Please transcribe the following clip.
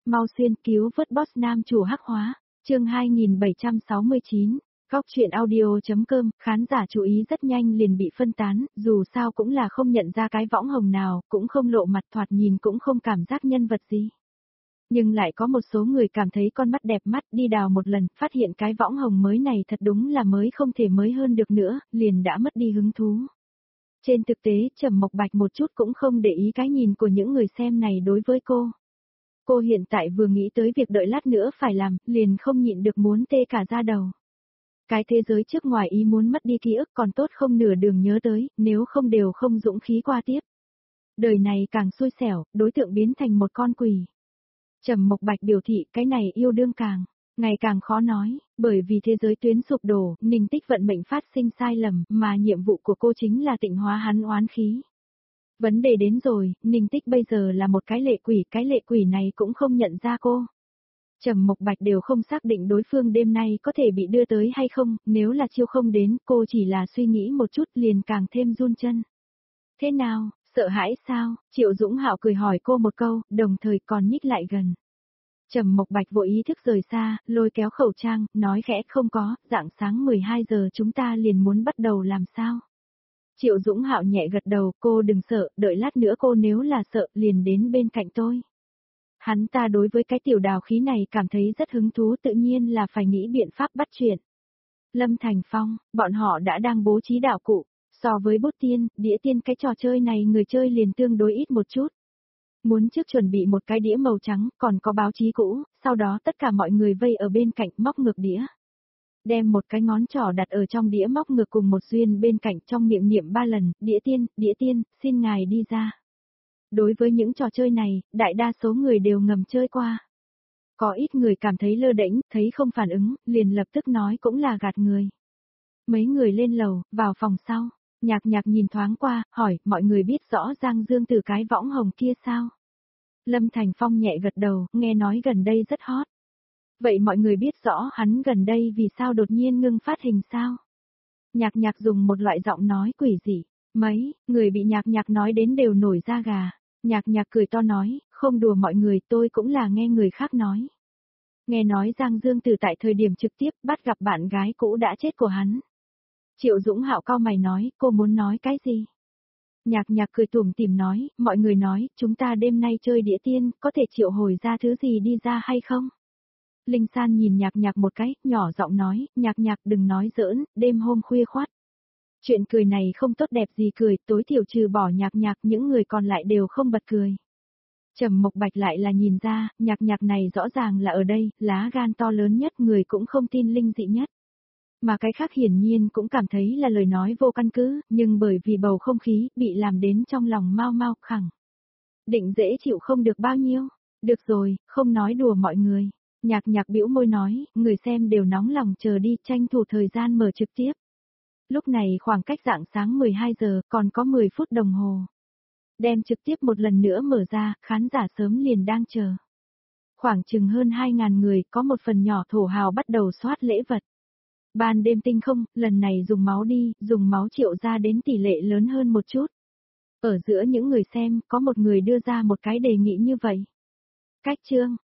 Mau xuyên cứu vớt boss nam chủ hắc hóa. Chương 2769. Góc truyện audio.com, khán giả chú ý rất nhanh liền bị phân tán, dù sao cũng là không nhận ra cái võng hồng nào, cũng không lộ mặt, thoạt nhìn cũng không cảm giác nhân vật gì. Nhưng lại có một số người cảm thấy con mắt đẹp mắt, đi đào một lần, phát hiện cái võng hồng mới này thật đúng là mới không thể mới hơn được nữa, liền đã mất đi hứng thú. Trên thực tế, Trầm Mộc Bạch một chút cũng không để ý cái nhìn của những người xem này đối với cô. Cô hiện tại vừa nghĩ tới việc đợi lát nữa phải làm, liền không nhịn được muốn tê cả da đầu. Cái thế giới trước ngoài ý muốn mất đi ký ức còn tốt không nửa đường nhớ tới, nếu không đều không dũng khí qua tiếp. Đời này càng xui xẻo, đối tượng biến thành một con quỷ. Trầm Mộc Bạch biểu thị cái này yêu đương ngày càng khó nói, bởi vì thế giới tuyến sụp đổ, Ninh Tích vận mệnh phát sinh sai lầm, mà nhiệm vụ của cô chính là tịnh hóa hắn oán khí. Vấn đề đến rồi, Ninh Tích bây giờ là một cái lệ quỷ này cũng không nhận ra cô. Trầm Mộc Bạch đều không xác định đối phương đêm nay có thể bị đưa tới hay không, nếu là chiêu không đến, cô chỉ là suy nghĩ một chút liền càng thêm run chân. Thế nào, sợ hãi sao? Triệu Dũng Hạo cười hỏi cô một câu, đồng thời còn nhích lại gần. Trầm Mộc Bạch vội ý thức rời xa, lôi kéo khẩu trang, nói khẽ không có, rạng sáng 12 giờ chúng ta liền muốn bắt đầu làm sao? Triệu Dũng Hạo nhẹ gật đầu, cô đừng sợ, đợi lát nữa cô nếu là sợ liền đến bên cạnh tôi. Hắn ta đối với cái tiểu đào khí này cảm thấy rất hứng thú, tự nhiên là phải nghĩ biện pháp bắt chuyện. Lâm Thành Phong, bọn họ đã đang bố trí đạo cụ, so với bút tiên, đĩa tiên cái trò chơi này người chơi liền tương đối ít một chút. Muốn trước chuẩn bị một cái đĩa màu trắng, còn có báo chí cũ, sau đó tất cả mọi người vây ở bên cạnh móc ngược đĩa. Đem một cái ngón trỏ đặt ở trong đĩa móc ngược cùng một duyên bên cạnh trong miệng niệm 3 lần, đĩa tiên, xin ngài đi ra. Đối với những trò chơi này, đại đa số người đều ngầm chơi qua. Có ít người cảm thấy lơ đễnh, thấy không phản ứng, liền lập tức nói cũng là gạt người. Mấy người lên lầu, vào phòng sau, nhạc nhìn thoáng qua, hỏi, mọi người biết rõ Giang Dương từ cái võng hồng kia sao? Lâm Thành Phong nhẹ gật đầu, nghe nói gần đây rất hot. Vậy mọi người biết rõ hắn gần đây vì sao đột nhiên ngưng phát hình sao? Nhạc dùng một loại giọng nói quỷ dị, mấy người bị nhạc nói đến đều nổi da gà. Nhạc cười to nói, không đùa mọi người, tôi cũng là nghe người khác nói. Nghe nói Giang Dương từ tại thời điểm trực tiếp bắt gặp bạn gái cũ đã chết của hắn. Triệu Dũng Hạo cau mày nói, cô muốn nói cái gì? Nhạc cười tủm tỉm nói, mọi người nói, chúng ta đêm nay chơi đĩa tiên, có thể triệu hồi ra thứ gì đi ra hay không? Linh San nhìn nhạc một cái, nhỏ giọng nói, nhạc đừng nói giỡn, đêm hôm khuya khoắt. Chuyện cười này không tốt đẹp gì cười, tối thiểu trừ bỏ nhạc những người còn lại đều không bật cười. Trầm Mộc Bạch lại là nhìn ra, nhạc này rõ ràng là ở đây, lá gan to lớn nhất, người cũng không tin linh dị nhất. Mà cái khác hiển nhiên cũng cảm thấy là lời nói vô căn cứ, nhưng bởi vì bầu không khí bị làm đến trong lòng mau khẳng. Định dễ chịu không được bao nhiêu. Được rồi, không nói đùa mọi người. Nhạc bĩu môi nói, người xem đều nóng lòng chờ đi, tranh thủ thời gian mở trực tiếp. Lúc này khoảng cách rạng sáng 12 giờ còn có 10 phút đồng hồ. Đem trực tiếp một lần nữa mở ra, khán giả sớm liền đang chờ. Khoảng chừng hơn 2.000 người, có một phần nhỏ thổ hào bắt đầu soát lễ vật. Ban đêm tinh không, lần này dùng máu triệu ra đến tỷ lệ lớn hơn một chút. Ở giữa những người xem, có một người đưa ra một cái đề nghị như vậy. Cách chương,